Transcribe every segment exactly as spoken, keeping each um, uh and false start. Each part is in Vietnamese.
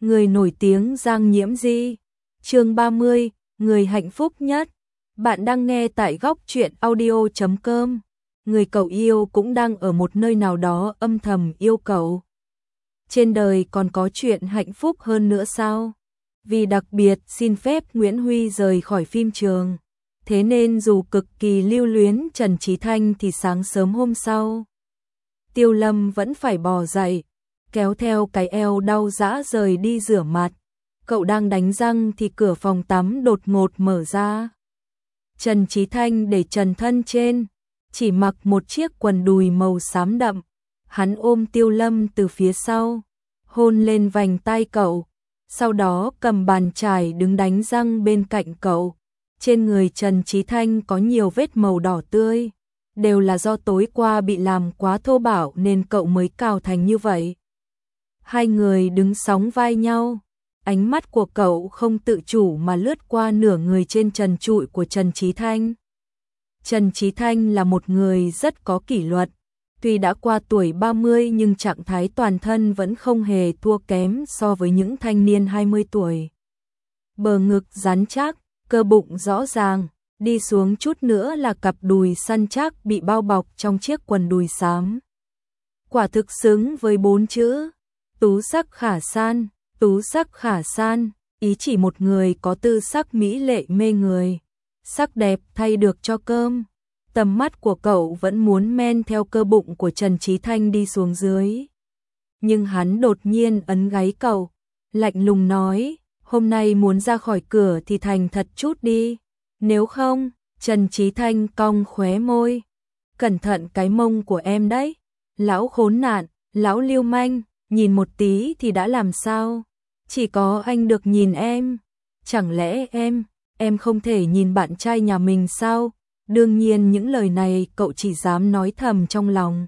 người nổi tiếng Giang Nhiễm Di. Chương ba mươi, người hạnh phúc nhất. Bạn đang nghe tại góc truyện audio chấm com. Người cậu yêu cũng đang ở một nơi nào đó âm thầm yêu cậu. Trên đời còn có chuyện hạnh phúc hơn nữa sao? Vì đặc biệt xin phép Nguyễn Huy rời khỏi phim trường. Thế nên dù cực kỳ lưu luyến Trần Chí Thanh thì sáng sớm hôm sau, Tiêu Lâm vẫn phải bò dậy, kéo theo cái eo đau rã rời đi rửa mặt. Cậu đang đánh răng thì cửa phòng tắm đột ngột mở ra. Trần Chí Thanh để trần thân trên, chỉ mặc một chiếc quần đùi màu xám đậm. Hắn ôm Tiêu Lâm từ phía sau, hôn lên vành tai cậu, sau đó cầm bàn chải đứng đánh răng bên cạnh cậu. Trên người Trần Chí Thanh có nhiều vết màu đỏ tươi, đều là do tối qua bị làm quá thô bạo nên cậu mới cào thành như vậy. Hai người đứng sóng vai nhau, ánh mắt của cậu không tự chủ mà lướt qua nửa người trên trần trụi của Trần Chí Thanh. Trần Chí Thanh là một người rất có kỷ luật, tuy đã qua tuổi ba mươi nhưng trạng thái toàn thân vẫn không hề thua kém so với những thanh niên hai mươi tuổi. Bờ ngực rắn chắc, cơ bụng rõ ràng, đi xuống chút nữa là cặp đùi săn chắc bị bao bọc trong chiếc quần đùi xám. Quả thực xứng với bốn chữ tú sắc khả san, tú sắc khả san, ý chỉ một người có tư sắc mỹ lệ mê người, sắc đẹp thay được cho cơm. Tầm mắt của cậu vẫn muốn men theo cơ bụng của Trần Chí Thanh đi xuống dưới. Nhưng hắn đột nhiên ấn gáy cậu, lạnh lùng nói, hôm nay muốn ra khỏi cửa thì thành thật chút đi, nếu không. Trần Chí Thanh cong khóe môi, cẩn thận cái mông của em đấy, lão khốn nạn, lão lưu manh, nhìn một tí thì đã làm sao, chỉ có anh được nhìn em, chẳng lẽ em, em không thể nhìn bạn trai nhà mình sao? Đương nhiên những lời này cậu chỉ dám nói thầm trong lòng.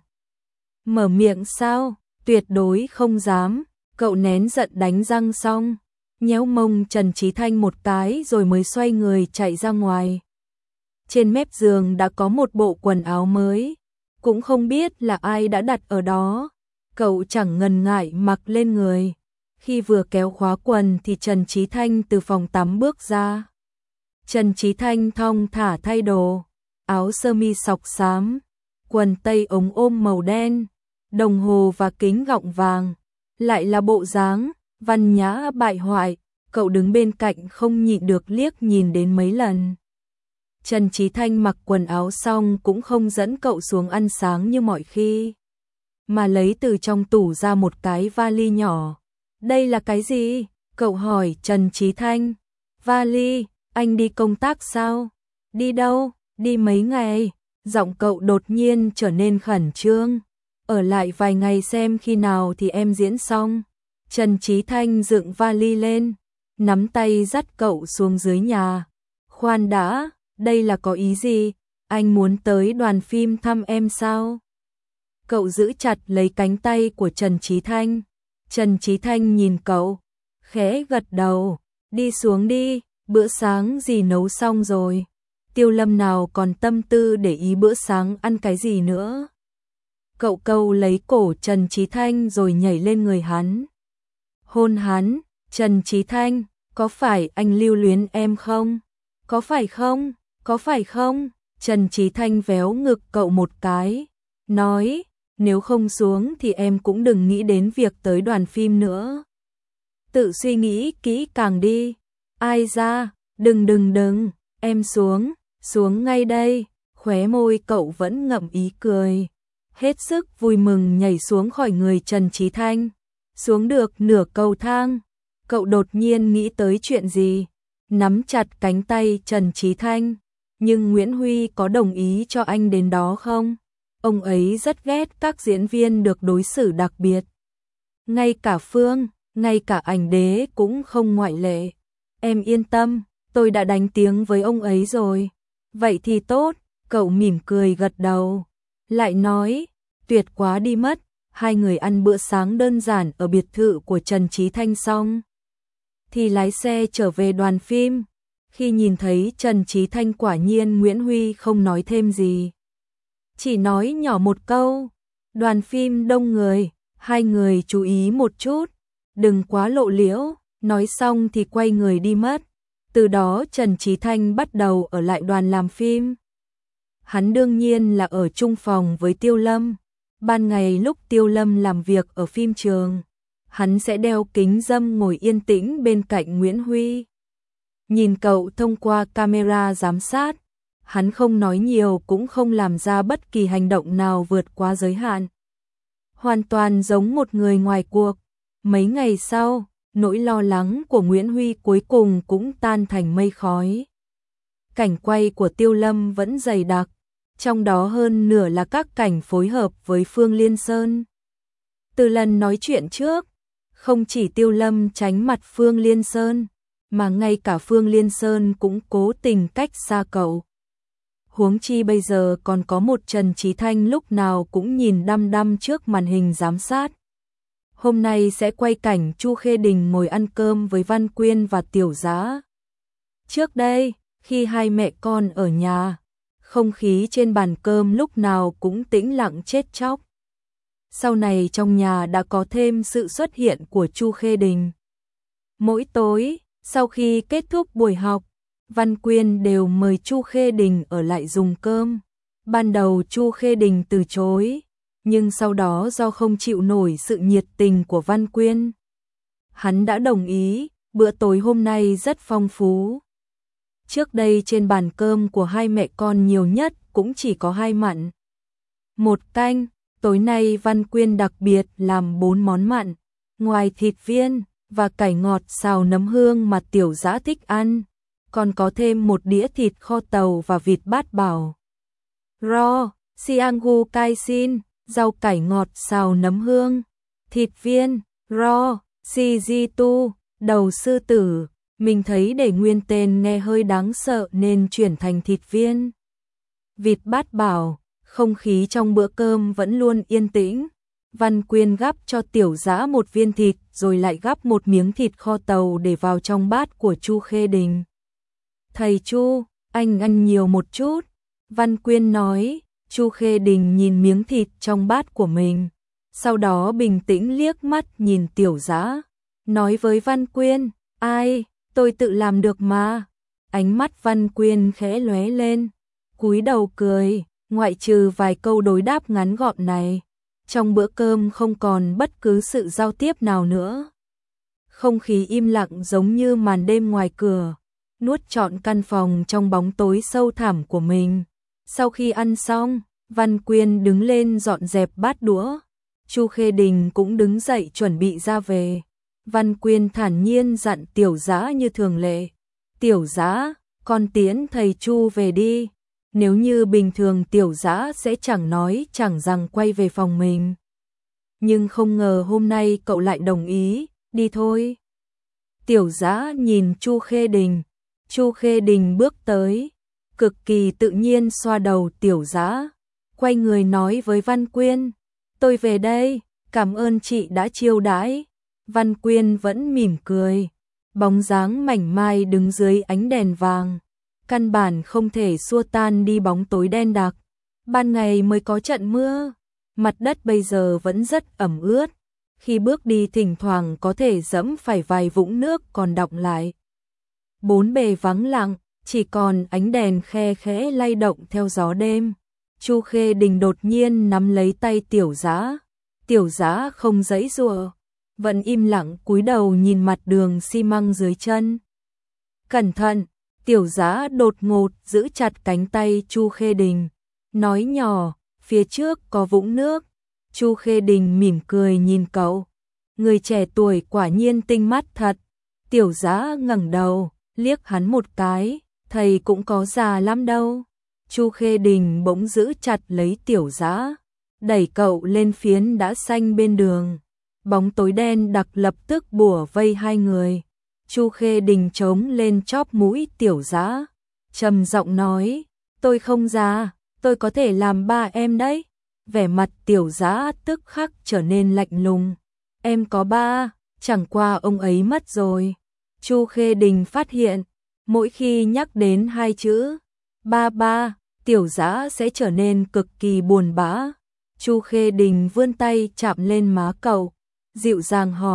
Mở miệng sao? Tuyệt đối không dám. Cậu nén giận đánh răng xong, nhéo mông Trần Chí Thanh một cái rồi mới xoay người chạy ra ngoài. Trên mép giường đã có một bộ quần áo mới, cũng không biết là ai đã đặt ở đó. Cậu chẳng ngần ngại mặc lên người. Khi vừa kéo khóa quần thì Trần Chí Thanh từ phòng tắm bước ra. Trần Chí Thanh thong thả thay đồ, áo sơ mi sọc xám, quần tây ống ôm màu đen, đồng hồ và kính gọng vàng, lại là bộ dáng văn nhã bại hoại. Cậu đứng bên cạnh không nhịn được liếc nhìn đến mấy lần. Trần Chí Thanh mặc quần áo xong cũng không dẫn cậu xuống ăn sáng như mọi khi, mà lấy từ trong tủ ra một cái vali nhỏ. Đây là cái gì? Cậu hỏi Trần Chí Thanh. Vali, anh đi công tác sao? Đi đâu? Đi mấy ngày? Giọng cậu đột nhiên trở nên khẩn trương. Ở lại vài ngày xem khi nào thì em diễn xong. Trần Chí Thanh dựng vali lên, nắm tay dắt cậu xuống dưới nhà. Khoan đã, đây là có ý gì? Anh muốn tới đoàn phim thăm em sao? Cậu giữ chặt lấy cánh tay của Trần Chí Thanh. Trần Chí Thanh nhìn cậu, khẽ gật đầu, đi xuống đi, bữa sáng gì nấu xong rồi. Tiêu Lâm nào còn tâm tư để ý bữa sáng ăn cái gì nữa. Cậu câu lấy cổ Trần Chí Thanh rồi nhảy lên người hắn. Hôn hắn. Trần Chí Thanh, có phải anh lưu luyến em không? Có phải không? Có phải không? Trần Chí Thanh véo ngực cậu một cái, nói, nếu không xuống thì em cũng đừng nghĩ đến việc tới đoàn phim nữa. Tự suy nghĩ kỹ càng đi. Ai ra, đừng đừng đừng, em xuống, xuống ngay đây. Khóe môi cậu vẫn ngậm ý cười, hết sức vui mừng nhảy xuống khỏi người Trần Chí Thanh. Xuống được nửa cầu thang, cậu đột nhiên nghĩ tới chuyện gì, nắm chặt cánh tay Trần Chí Thanh. Nhưng Nguyễn Huy có đồng ý cho anh đến đó không? Ông ấy rất ghét các diễn viên được đối xử đặc biệt. Ngay cả Phương, ngay cả ảnh đế cũng không ngoại lệ. Em yên tâm, tôi đã đánh tiếng với ông ấy rồi. Vậy thì tốt, cậu mỉm cười gật đầu. Lại nói, tuyệt quá đi mất. Hai người ăn bữa sáng đơn giản ở biệt thự của Trần Chí Thanh xong, thì lái xe trở về đoàn phim. Khi nhìn thấy Trần Chí Thanh quả nhiên Nguyễn Huy không nói thêm gì, chỉ nói nhỏ một câu, đoàn phim đông người, hai người chú ý một chút. đừng quá lộ liễu, nói xong thì quay người đi mất. Từ đó Trần Chí Thanh bắt đầu ở lại đoàn làm phim. Hắn đương nhiên là ở chung phòng với Tiêu Lâm. Ban ngày lúc Tiêu Lâm làm việc ở phim trường, hắn sẽ đeo kính râm ngồi yên tĩnh bên cạnh Nguyễn Huy. Nhìn cậu thông qua camera giám sát, hắn không nói nhiều cũng không làm ra bất kỳ hành động nào vượt quá giới hạn. Hoàn toàn giống một người ngoài cuộc. Mấy ngày sau, nỗi lo lắng của Nguyễn Huy cuối cùng cũng tan thành mây khói. Cảnh quay của Tiêu Lâm vẫn dày đặc, trong đó hơn nửa là các cảnh phối hợp với Phương Liên Sơn. Từ lần nói chuyện trước, không chỉ Tiêu Lâm tránh mặt Phương Liên Sơn, mà ngay cả Phương Liên Sơn cũng cố tình cách xa cậu. Huống chi bây giờ còn có một Trần Chí Thanh lúc nào cũng nhìn đăm đăm trước màn hình giám sát. Hôm nay sẽ quay cảnh Chu Khê Đình ngồi ăn cơm với Văn Quyên và Tiểu Dã. Trước đây, khi hai mẹ con ở nhà, không khí trên bàn cơm lúc nào cũng tĩnh lặng chết chóc. Sau này trong nhà đã có thêm sự xuất hiện của Chu Khê Đình. Mỗi tối, sau khi kết thúc buổi học, Văn Quyên đều mời Chu Khê Đình ở lại dùng cơm. Ban đầu Chu Khê Đình từ chối, nhưng sau đó do không chịu nổi sự nhiệt tình của Văn Quyên, hắn đã đồng ý. Bữa tối hôm nay rất phong phú. Trước đây trên bàn cơm của hai mẹ con nhiều nhất cũng chỉ có hai mặn, một canh. Tối nay Văn Quyên đặc biệt làm bốn món mặn, ngoài thịt viên và cải ngọt xào nấm hương mà Tiểu Dã thích ăn, còn có thêm một đĩa thịt kho tàu và vịt bát bảo. Ro, siangu cai xin, rau cải ngọt xào nấm hương, thịt viên, ro, si di tu, đầu sư tử. Mình thấy để nguyên tên nghe hơi đáng sợ nên chuyển thành thịt viên, vịt bát bảo. Không khí trong bữa cơm vẫn luôn yên tĩnh. Văn Quyên gắp cho Tiểu Dã một viên thịt rồi lại gắp một miếng thịt kho tàu để vào trong bát của Chu Khê Đình. Thầy Chu, anh ăn nhiều một chút. Văn Quyên nói. Chu Khê Đình nhìn miếng thịt trong bát của mình, sau đó bình tĩnh liếc mắt nhìn Tiểu Dã, nói với Văn Quyên, ai, tôi tự làm được mà. Ánh mắt Văn Quyên khẽ lóe lên, cúi đầu cười. Ngoại trừ vài câu đối đáp ngắn gọn này, trong bữa cơm không còn bất cứ sự giao tiếp nào nữa. Không khí im lặng giống như màn đêm ngoài cửa, nuốt trọn căn phòng trong bóng tối sâu thẳm của mình. Sau khi ăn xong, Văn Quyên đứng lên dọn dẹp bát đũa. Chu Khê Đình cũng đứng dậy chuẩn bị ra về. Văn Quyên thản nhiên dặn Tiểu Dã như thường lệ. Tiểu Dã, con tiễn thầy Chu về đi. Nếu như bình thường Tiểu Dã sẽ chẳng nói chẳng rằng quay về phòng mình. Nhưng không ngờ hôm nay cậu lại đồng ý, đi thôi. Tiểu Dã nhìn Chu Khê Đình. Chu Khê Đình bước tới, cực kỳ tự nhiên xoa đầu Tiểu Dã, quay người nói với Văn Quyên, tôi về đây, cảm ơn chị đã chiêu đãi. Văn Quyên vẫn mỉm cười, bóng dáng mảnh mai đứng dưới ánh đèn vàng, căn bản không thể xua tan đi bóng tối đen đặc. Ban ngày mới có trận mưa, mặt đất bây giờ vẫn rất ẩm ướt, khi bước đi thỉnh thoảng có thể dẫm phải vài vũng nước còn đọng lại. Bốn bề vắng lặng, chỉ còn ánh đèn khe khẽ lay động theo gió đêm. Chu Khê Đình đột nhiên nắm lấy tay Tiểu Dã. Tiểu Dã không giãy giụa, vẫn im lặng cúi đầu nhìn mặt đường xi măng dưới chân. Cẩn thận! Tiểu Dã đột ngột giữ chặt cánh tay Chu Khê Đình, nói nhỏ, phía trước có vũng nước. Chu Khê Đình mỉm cười nhìn cậu, người trẻ tuổi quả nhiên tinh mắt thật. Tiểu Dã ngẩng đầu, liếc hắn một cái, thầy cũng có già lắm đâu. Chu Khê Đình bỗng giữ chặt lấy Tiểu Dã, đẩy cậu lên phiến đá xanh bên đường. Bóng tối đen đặc lập tức bủa vây hai người. Chu Khê Đình trống lên chóp mũi Tiểu Dã, trầm giọng nói, tôi không già, tôi có thể làm ba em đấy. Vẻ mặt Tiểu Dã tức khắc trở nên lạnh lùng. Em có ba, chẳng qua ông ấy mất rồi. Chu Khê Đình phát hiện, mỗi khi nhắc đến hai chữ ba ba, Tiểu Dã sẽ trở nên cực kỳ buồn bã. Chu Khê Đình vươn tay chạm lên má cậu, dịu dàng hỏi,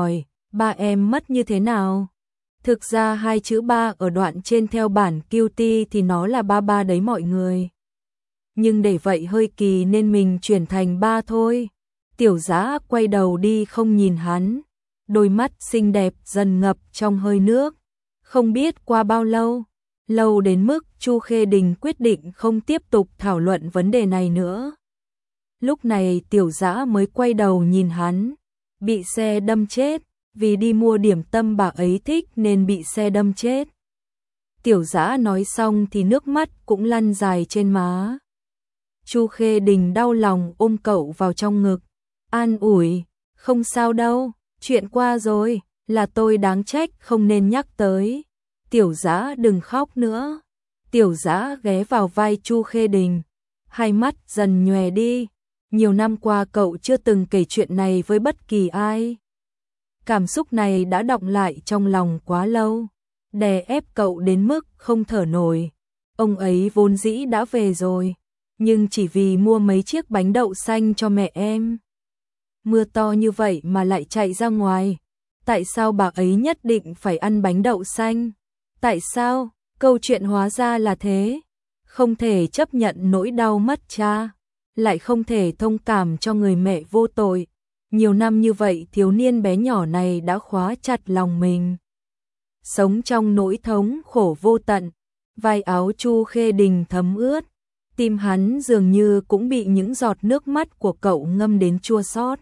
Ba em mất như thế nào? Thực ra hai chữ ba ở đoạn trên theo bản Qt thì nó là ba ba đấy mọi người. Nhưng để vậy hơi kỳ nên mình chuyển thành ba thôi. Tiểu Dã quay đầu đi không nhìn hắn, đôi mắt xinh đẹp dần ngập trong hơi nước. Không biết qua bao lâu, lâu đến mức Chu Khê Đình quyết định không tiếp tục thảo luận vấn đề này nữa. Lúc này Tiểu Dã mới quay đầu nhìn hắn, bị xe đâm chết, vì đi mua điểm tâm bà ấy thích nên bị xe đâm chết. Tiểu Dã nói xong thì nước mắt cũng lăn dài trên má. Chu Khê Đình đau lòng ôm cậu vào trong ngực, an ủi, không sao đâu, chuyện qua rồi, là tôi đáng trách không nên nhắc tới. Tiểu Dã đừng khóc nữa. Tiểu Dã ghé vào vai Chu Khê Đình, hai mắt dần nhòe đi. Nhiều năm qua cậu chưa từng kể chuyện này với bất kỳ ai. Cảm xúc này đã đọng lại trong lòng quá lâu, đè ép cậu đến mức không thở nổi. Ông ấy vốn dĩ đã về rồi, nhưng chỉ vì mua mấy chiếc bánh đậu xanh cho mẹ em. Mưa to như vậy mà lại chạy ra ngoài. Tại sao bà ấy nhất định phải ăn bánh đậu xanh? Tại sao? Câu chuyện hóa ra là thế. Không thể chấp nhận nỗi đau mất cha, lại không thể thông cảm cho người mẹ vô tội. Nhiều năm như vậy thiếu niên bé nhỏ này đã khóa chặt lòng mình, sống trong nỗi thống khổ vô tận. Vai áo Chu Khê Đình thấm ướt, tim hắn dường như cũng bị những giọt nước mắt của cậu ngâm đến chua xót.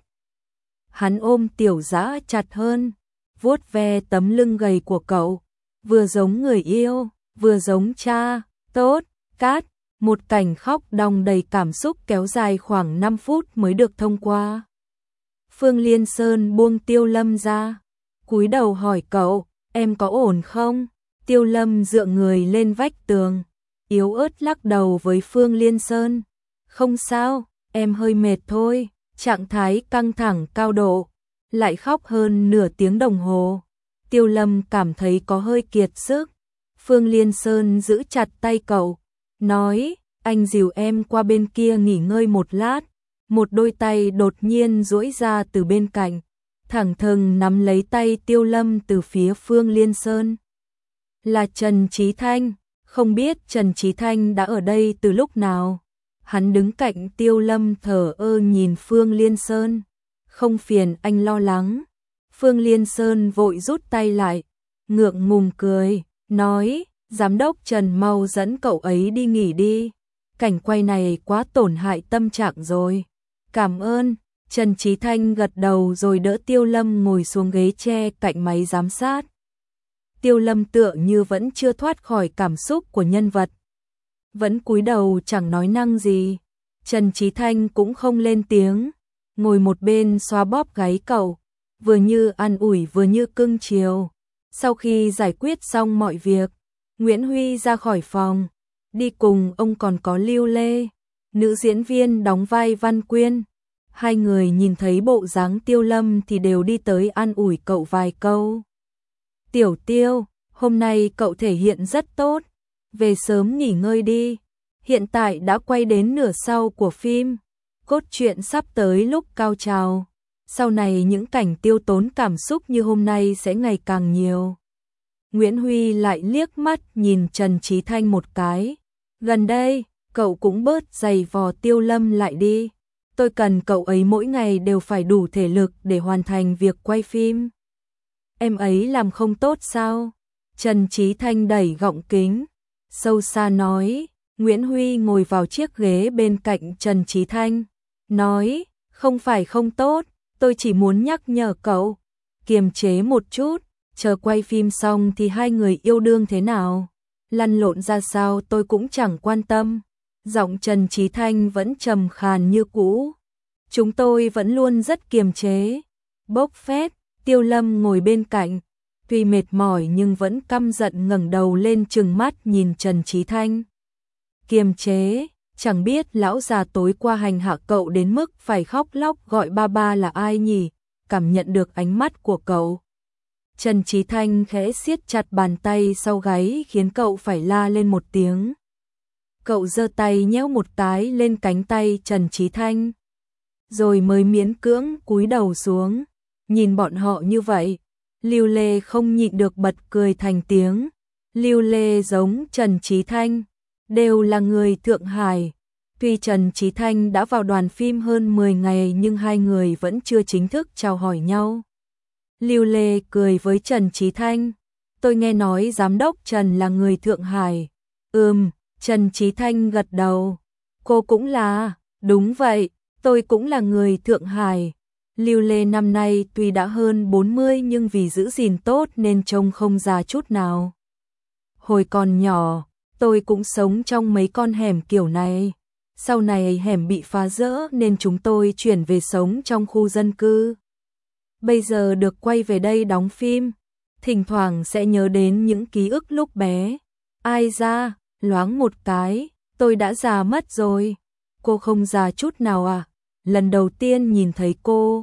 Hắn ôm Tiểu Dã chặt hơn, vuốt ve tấm lưng gầy của cậu, vừa giống người yêu, vừa giống cha. Tốt, cát. Một cảnh khóc đong đầy cảm xúc kéo dài khoảng năm phút mới được thông qua. Phương Liên Sơn buông Tiêu Lâm ra, cúi đầu hỏi cậu, em có ổn không? Tiêu Lâm dựa người lên vách tường, yếu ớt lắc đầu với Phương Liên Sơn. Không sao, em hơi mệt thôi. Trạng thái căng thẳng cao độ, lại khóc hơn nửa tiếng đồng hồ. Tiêu Lâm cảm thấy có hơi kiệt sức. Phương Liên Sơn giữ chặt tay cậu, nói, anh dìu em qua bên kia nghỉ ngơi một lát. Một đôi tay đột nhiên duỗi ra từ bên cạnh, thẳng thừng nắm lấy tay Tiêu Lâm từ phía Phương Liên Sơn. Là Trần Chí Thanh, không biết Trần Chí Thanh đã ở đây từ lúc nào. Hắn đứng cạnh Tiêu Lâm thờ ơ nhìn Phương Liên Sơn. Không phiền anh lo lắng. Phương Liên Sơn vội rút tay lại, ngượng ngùng cười, nói, giám đốc Trần mau dẫn cậu ấy đi nghỉ đi. Cảnh quay này quá tổn hại tâm trạng rồi. Cảm ơn. Trần Chí Thanh gật đầu rồi đỡ Tiêu Lâm ngồi xuống ghế tre cạnh máy giám sát. Tiêu Lâm tựa như vẫn chưa thoát khỏi cảm xúc của nhân vật, vẫn cúi đầu chẳng nói năng gì. Trần Chí Thanh cũng không lên tiếng, ngồi một bên xoa bóp gáy cậu, vừa như an ủi vừa như cưng chiều. Sau khi giải quyết xong mọi việc, Nguyễn Huy ra khỏi phòng, đi cùng ông còn có Lưu Lê, nữ diễn viên đóng vai Văn Quyên. Hai người nhìn thấy bộ dáng Tiêu Lâm thì đều đi tới an ủi cậu vài câu. Tiểu Tiêu, hôm nay cậu thể hiện rất tốt, về sớm nghỉ ngơi đi. Hiện tại đã quay đến nửa sau của phim, cốt truyện sắp tới lúc cao trào. Sau này những cảnh tiêu tốn cảm xúc như hôm nay sẽ ngày càng nhiều. Nguyễn Huy lại liếc mắt nhìn Trần Chí Thanh một cái. Gần đây, cậu cũng bớt giày vò Tiêu Lâm lại đi. Tôi cần cậu ấy mỗi ngày đều phải đủ thể lực để hoàn thành việc quay phim. Em ấy làm không tốt sao? Trần Chí Thanh đẩy gọng kính, sâu xa nói. Nguyễn Huy ngồi vào chiếc ghế bên cạnh Trần Chí Thanh, nói, không phải không tốt, tôi chỉ muốn nhắc nhở cậu, kiềm chế một chút, chờ quay phim xong thì hai người yêu đương thế nào, lăn lộn ra sao tôi cũng chẳng quan tâm. Giọng Trần Chí Thanh vẫn trầm khàn như cũ. Chúng tôi vẫn luôn rất kiềm chế. Bốc phét. Tiêu Lâm ngồi bên cạnh, tuy mệt mỏi nhưng vẫn căm giận ngẩng đầu lên trừng mắt nhìn Trần Chí Thanh. Kiềm chế, chẳng biết lão già tối qua hành hạ cậu đến mức phải khóc lóc gọi ba ba là ai nhỉ? Cảm nhận được ánh mắt của cậu, Trần Chí Thanh khẽ siết chặt bàn tay sau gáy khiến cậu phải la lên một tiếng. Cậu giơ tay nhéo một cái lên cánh tay Trần Chí Thanh, rồi mới miễn cưỡng cúi đầu xuống. Nhìn bọn họ như vậy, Lưu Lê không nhịn được bật cười thành tiếng. Lưu Lê giống Trần Chí Thanh, đều là người Thượng Hải. Tuy Trần Chí Thanh đã vào đoàn phim hơn mười ngày nhưng hai người vẫn chưa chính thức chào hỏi nhau. Lưu Lê cười với Trần Chí Thanh. Tôi nghe nói giám đốc Trần là người Thượng Hải. Ừm, Trần Chí Thanh gật đầu. Cô cũng là, đúng vậy, tôi cũng là người Thượng Hải. Lưu Lê năm nay tuy đã hơn bốn mươi nhưng vì giữ gìn tốt nên trông không già chút nào. Hồi còn nhỏ, tôi cũng sống trong mấy con hẻm kiểu này. Sau này hẻm bị phá rỡ nên chúng tôi chuyển về sống trong khu dân cư. Bây giờ được quay về đây đóng phim, thỉnh thoảng sẽ nhớ đến những ký ức lúc bé. Ai ra, loáng một cái, tôi đã già mất rồi. Cô không già chút nào à? Lần đầu tiên nhìn thấy cô,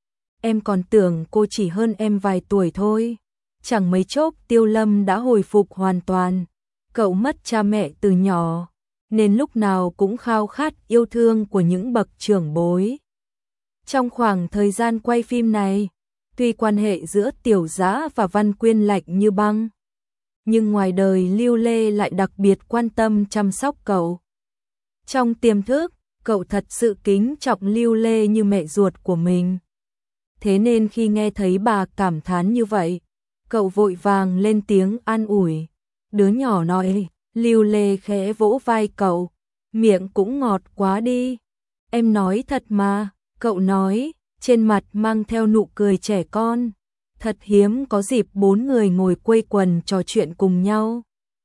em còn tưởng cô chỉ hơn em vài tuổi thôi. Chẳng mấy chốc Tiêu Lâm đã hồi phục hoàn toàn. Cậu mất cha mẹ từ nhỏ, nên lúc nào cũng khao khát yêu thương của những bậc trưởng bối. Trong khoảng thời gian quay phim này, tuy quan hệ giữa Tiểu Dã và Văn Quyên lạnh như băng, nhưng ngoài đời Lưu Lê lại đặc biệt quan tâm chăm sóc cậu. Trong tiềm thức, cậu thật sự kính trọng Lưu Lê như mẹ ruột của mình. Thế nên khi nghe thấy bà cảm thán như vậy, cậu vội vàng lên tiếng an ủi. Đứa nhỏ nói, Lưu Lê khẽ vỗ vai cậu, miệng cũng ngọt quá đi. Em nói thật mà, cậu nói, trên mặt mang theo nụ cười trẻ con. Thật hiếm có dịp bốn người ngồi quây quần trò chuyện cùng nhau.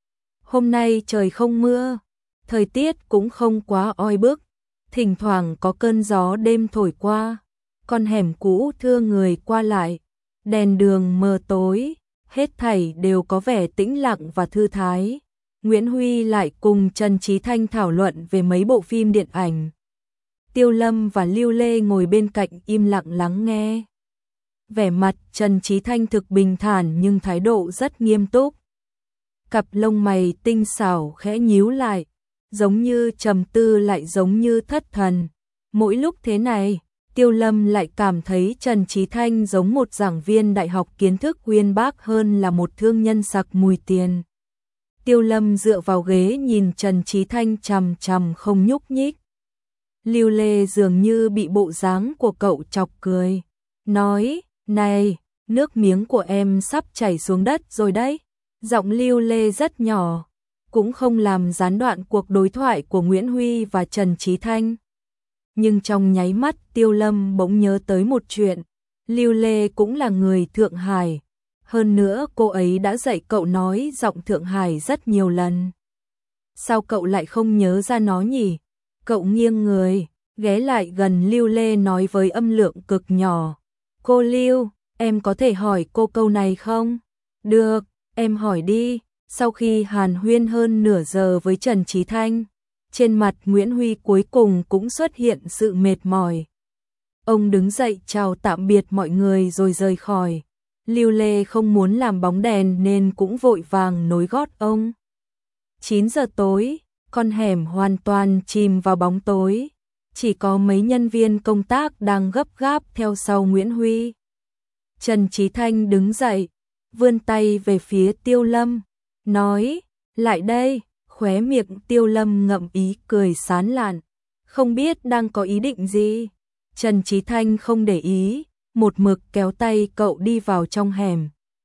Hôm nay trời không mưa, thời tiết cũng không quá oi bức, thỉnh thoảng có cơn gió đêm thổi qua. Con hẻm cũ thưa người qua lại, đèn đường mờ tối, hết thảy đều có vẻ tĩnh lặng và thư thái. Nguyễn Huy lại cùng Trần Chí Thanh thảo luận về mấy bộ phim điện ảnh. Tiêu Lâm và Lưu Lê ngồi bên cạnh im lặng lắng nghe. Vẻ mặt Trần Chí Thanh thực bình thản nhưng thái độ rất nghiêm túc. Cặp lông mày tinh xảo khẽ nhíu lại, giống như trầm tư lại giống như thất thần. Mỗi lúc thế này, Tiêu Lâm lại cảm thấy Trần Chí Thanh giống một giảng viên đại học kiến thức uyên bác hơn là một thương nhân sặc mùi tiền. Tiêu Lâm dựa vào ghế nhìn Trần Chí Thanh chằm chằm không nhúc nhích. Lưu Lê dường như bị bộ dáng của cậu chọc cười, nói, này, nước miếng của em sắp chảy xuống đất rồi đấy. Giọng Lưu Lê rất nhỏ, cũng không làm gián đoạn cuộc đối thoại của Nguyễn Huy và Trần Chí Thanh. Nhưng trong nháy mắt Tiêu Lâm bỗng nhớ tới một chuyện, Lưu Lê cũng là người Thượng Hải. Hơn nữa cô ấy đã dạy cậu nói giọng Thượng Hải rất nhiều lần. Sao cậu lại không nhớ ra nó nhỉ? Cậu nghiêng người, ghé lại gần Lưu Lê nói với âm lượng cực nhỏ. Cô Lưu, em có thể hỏi cô câu này không? Được, em hỏi đi. Sau khi hàn huyên hơn nửa giờ với Trần Chí Thanh, trên mặt Nguyễn Huy cuối cùng cũng xuất hiện sự mệt mỏi. Ông đứng dậy chào tạm biệt mọi người rồi rời khỏi. Lưu Lê không muốn làm bóng đèn nên cũng vội vàng nối gót ông. chín giờ tối, con hẻm hoàn toàn chìm vào bóng tối. Chỉ có mấy nhân viên công tác đang gấp gáp theo sau Nguyễn Huy. Trần Chí Thanh đứng dậy, vươn tay về phía Tiêu Lâm, nói, lại đây. Khóe miệng Tiêu Lâm ngậm ý cười sán lạn, không biết đang có ý định gì. Trần Chí Thanh không để ý, một mực kéo tay cậu đi vào trong hẻm.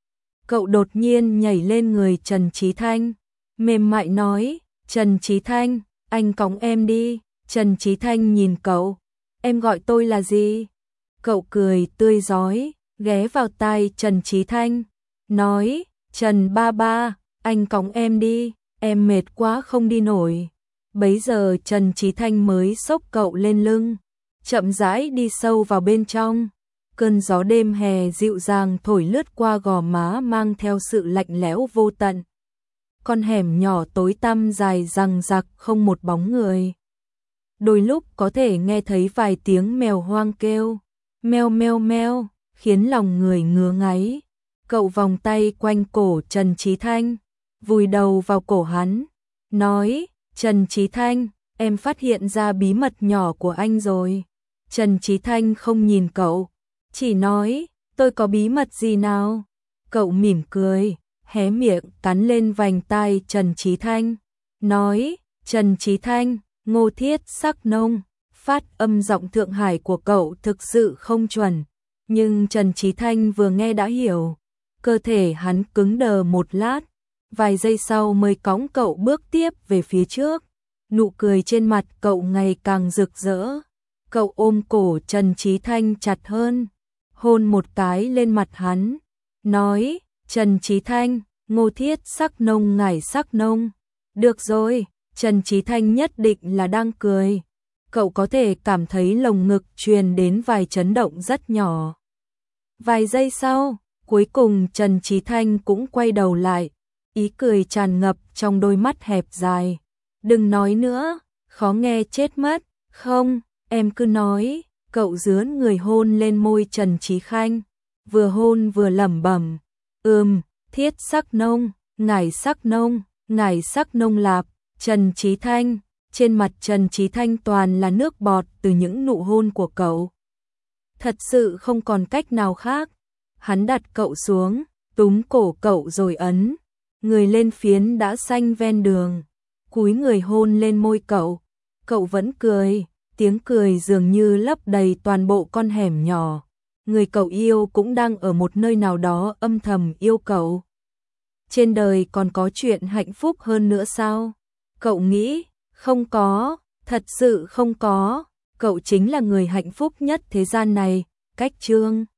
Cậu đột nhiên nhảy lên người Trần Chí Thanh, mềm mại nói, Trần Chí Thanh, anh cõng em đi. Trần Chí Thanh nhìn cậu, em gọi tôi là gì? Cậu cười tươi rói, ghé vào tai Trần Chí Thanh, nói, Trần ba ba, anh cõng em đi, em mệt quá không đi nổi. Bấy giờ Trần Chí Thanh mới xốc cậu lên lưng, chậm rãi đi sâu vào bên trong. Cơn gió đêm hè dịu dàng thổi lướt qua gò má mang theo sự lạnh lẽo vô tận. Con hẻm nhỏ tối tăm dài răng rặc không một bóng người. Đôi lúc có thể nghe thấy vài tiếng mèo hoang kêu, meo meo meo, khiến lòng người ngứa ngáy. Cậu vòng tay quanh cổ Trần Chí Thanh, vùi đầu vào cổ hắn, nói, Trần Chí Thanh, em phát hiện ra bí mật nhỏ của anh rồi. Trần Chí Thanh không nhìn cậu, chỉ nói, tôi có bí mật gì nào? Cậu mỉm cười, hé miệng cắn lên vành tai Trần Chí Thanh, nói, Trần Chí Thanh, Ngô Thiết Sắc Nông. Phát âm giọng Thượng Hải của cậu thực sự không chuẩn, nhưng Trần Chí Thanh vừa nghe đã hiểu. Cơ thể hắn cứng đờ một lát, vài giây sau mới cõng cậu bước tiếp về phía trước. Nụ cười trên mặt cậu ngày càng rực rỡ. Cậu ôm cổ Trần Chí Thanh chặt hơn, hôn một cái lên mặt hắn, nói, Trần Chí Thanh, Ngô Thiết Sắc Nông ngải Sắc Nông. Được rồi, Trần Chí Thanh nhất định là đang cười. Cậu có thể cảm thấy lồng ngực truyền đến vài chấn động rất nhỏ. Vài giây sau, cuối cùng Trần Chí Thanh cũng quay đầu lại, ý cười tràn ngập trong đôi mắt hẹp dài. Đừng nói nữa, khó nghe chết mất. Không, em cứ nói. Cậu dướn người hôn lên môi Trần Chí Thanh, vừa hôn vừa lẩm bẩm, ừm, Thiết Sắc Nông, ngải Sắc Nông, ngải Sắc Nông lạp. Trần Chí Thanh, trên mặt Trần Chí Thanh toàn là nước bọt từ những nụ hôn của cậu. Thật sự không còn cách nào khác. Hắn đặt cậu xuống, túm cổ cậu rồi ấn người lên phiến đã xanh ven đường, cúi người hôn lên môi cậu. Cậu vẫn cười, tiếng cười dường như lấp đầy toàn bộ con hẻm nhỏ. Người cậu yêu cũng đang ở một nơi nào đó âm thầm yêu cậu. Trên đời còn có chuyện hạnh phúc hơn nữa sao? Cậu nghĩ, không có, thật sự không có. Cậu chính là người hạnh phúc nhất thế gian này. Cách chương